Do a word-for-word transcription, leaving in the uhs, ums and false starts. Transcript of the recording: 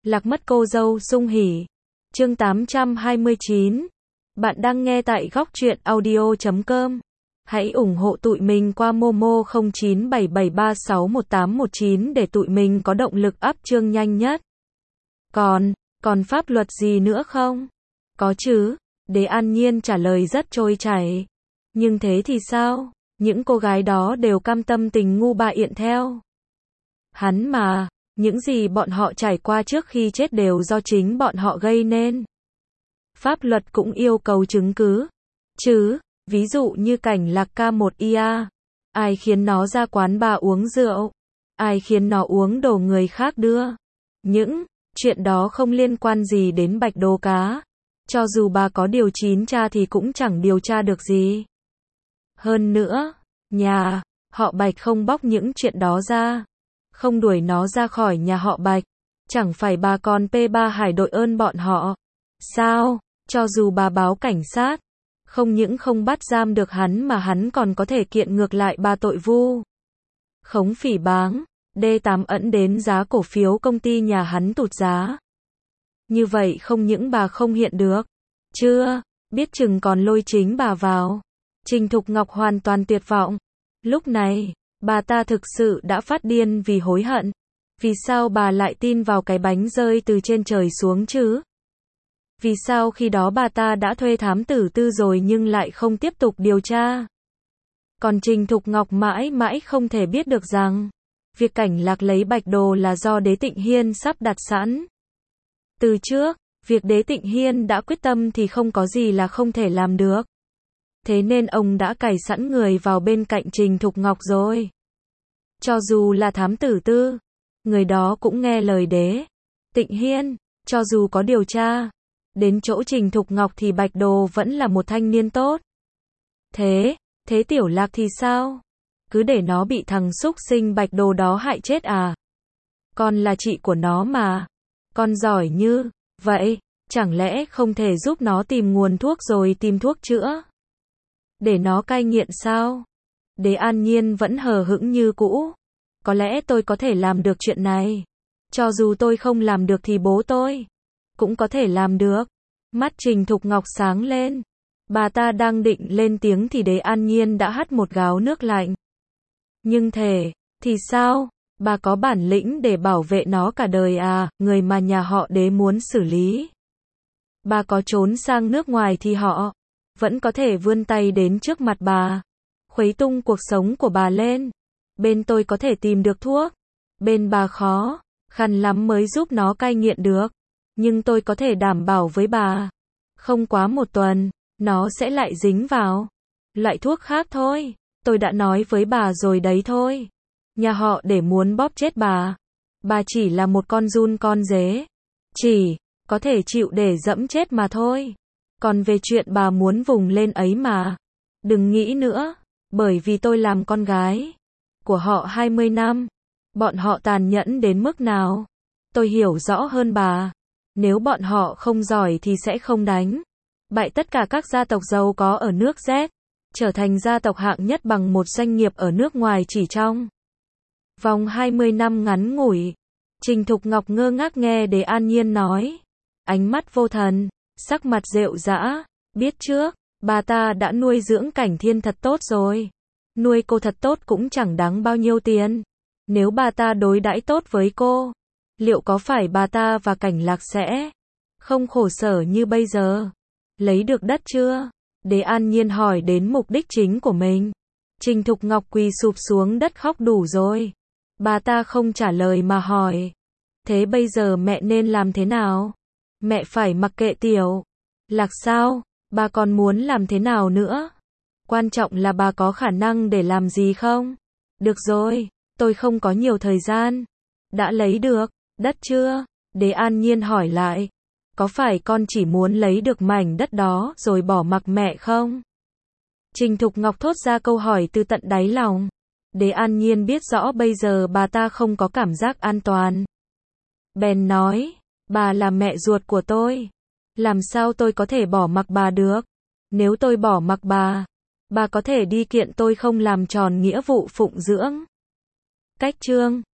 Lạc mất cô dâu sung hỉ. Chương tám trăm hai mươi chín. Bạn đang nghe tại góc truyện audio chấm com. Hãy ủng hộ tụi mình qua Momo không chín bảy bảy ba sáu một tám một chín để tụi mình có động lực up chương nhanh nhất. Còn, còn pháp luật gì nữa không? Có chứ, Đế An Nhiên trả lời rất trôi chảy. Nhưng thế thì sao? Những cô gái đó đều cam tâm tình ngu bạ yện theo. Hắn mà, những gì bọn họ trải qua trước khi chết đều do chính bọn họ gây nên. Pháp luật cũng yêu cầu chứng cứ. Chứ, ví dụ như cảnh Lạc ca một i a. Ai khiến nó ra quán bar uống rượu? Ai khiến nó uống đồ người khác đưa? Những chuyện đó không liên quan gì đến Bạch Đô Cá. Cho dù bà có điều chín tra thì cũng chẳng điều tra được gì. Hơn nữa, nhà họ Bạch không bóc những chuyện đó ra, không đuổi nó ra khỏi nhà họ Bạch, chẳng phải bà còn pê ba Hải đội ơn bọn họ. Sao? Cho dù bà báo cảnh sát, không những không bắt giam được hắn mà hắn còn có thể kiện ngược lại bà tội vu khống phỉ báng. đê tám ẩn đến giá cổ phiếu công ty nhà hắn tụt giá. Như vậy không những bà không hiện được, chưa, biết chừng còn lôi chính bà vào. Trình Thục Ngọc hoàn toàn tuyệt vọng. Lúc này, bà ta thực sự đã phát điên vì hối hận. Vì sao bà lại tin vào cái bánh rơi từ trên trời xuống chứ? Vì sao khi đó bà ta đã thuê thám tử tư rồi nhưng lại không tiếp tục điều tra? Còn Trình Thục Ngọc mãi mãi không thể biết được rằng, việc cảnh Lạc lấy Bạch Đồ là do Đế Tịnh Hiên sắp đặt sẵn. Từ trước, việc Đế Tịnh Hiên đã quyết tâm thì không có gì là không thể làm được. Thế nên ông đã cài sẵn người vào bên cạnh Trình Thục Ngọc rồi. Cho dù là thám tử tư, người đó cũng nghe lời Đế Tịnh Hiên. Cho dù có điều tra đến chỗ Trình Thục Ngọc thì Bạch Đồ vẫn là một thanh niên tốt. Thế, thế Tiểu Lạc thì sao? Cứ để nó bị thằng xúc sinh Bạch Đồ đó hại chết à? Con là chị của nó mà. Con giỏi như vậy, chẳng lẽ không thể giúp nó tìm nguồn thuốc rồi tìm thuốc chữa? Để nó cai nghiện sao? Đế An Nhiên vẫn hờ hững như cũ. Có lẽ tôi có thể làm được chuyện này. Cho dù tôi không làm được thì bố tôi cũng có thể làm được. Mắt Trình Thục Ngọc sáng lên. Bà ta đang định lên tiếng thì Đế An Nhiên đã hắt một gáo nước lạnh. Nhưng thể, thì sao? Bà có bản lĩnh để bảo vệ nó cả đời à, người mà nhà họ Đế muốn xử lý. Bà có trốn sang nước ngoài thì họ vẫn có thể vươn tay đến trước mặt bà, khuấy tung cuộc sống của bà lên. Bên tôi có thể tìm được thuốc, bên bà khó khăn lắm mới giúp nó cai nghiện được. Nhưng tôi có thể đảm bảo với bà, không quá một tuần, nó sẽ lại dính vào loại thuốc khác thôi. Tôi đã nói với bà rồi đấy thôi. Nhà họ để muốn bóp chết bà. Bà chỉ là một con giun con dế. Chỉ có thể chịu để dẫm chết mà thôi. Còn về chuyện bà muốn vùng lên ấy mà, đừng nghĩ nữa. Bởi vì tôi làm con gái của họ hai mươi năm. Bọn họ tàn nhẫn đến mức nào, tôi hiểu rõ hơn bà. Nếu bọn họ không giỏi thì sẽ không đánh bại tất cả các gia tộc giàu có ở nước Z, trở thành gia tộc hạng nhất bằng một doanh nghiệp ở nước ngoài chỉ trong vòng hai mươi năm ngắn ngủi. Trình Thục Ngọc ngơ ngác nghe Đế An Nhiên nói, ánh mắt vô thần, sắc mặt rệu rã. Biết trước, bà ta đã nuôi dưỡng Cảnh Thiên thật tốt rồi. Nuôi cô thật tốt cũng chẳng đáng bao nhiêu tiền. Nếu bà ta đối đãi tốt với cô, liệu có phải bà ta và Cảnh Lạc sẽ không khổ sở như bây giờ? Lấy được đất chưa? Đế An Nhiên hỏi đến mục đích chính của mình. Trình Thục Ngọc quỳ sụp xuống đất khóc đủ rồi. Bà ta không trả lời mà hỏi, thế bây giờ mẹ nên làm thế nào? Mẹ phải mặc kệ Tiểu Lạc sao? Bà còn muốn làm thế nào nữa? Quan trọng là bà có khả năng để làm gì không? Được rồi, tôi không có nhiều thời gian. Đã lấy được đất chưa? Đế An Nhiên hỏi lại. Có phải con chỉ muốn lấy được mảnh đất đó rồi bỏ mặc mẹ không? Trình Thục Ngọc thốt ra câu hỏi từ tận đáy lòng. Đế An Nhiên biết rõ bây giờ bà ta không có cảm giác an toàn. Bèn nói, bà là mẹ ruột của tôi. Làm sao tôi có thể bỏ mặc bà được? Nếu tôi bỏ mặc bà, bà có thể đi kiện tôi không làm tròn nghĩa vụ phụng dưỡng. Cách chương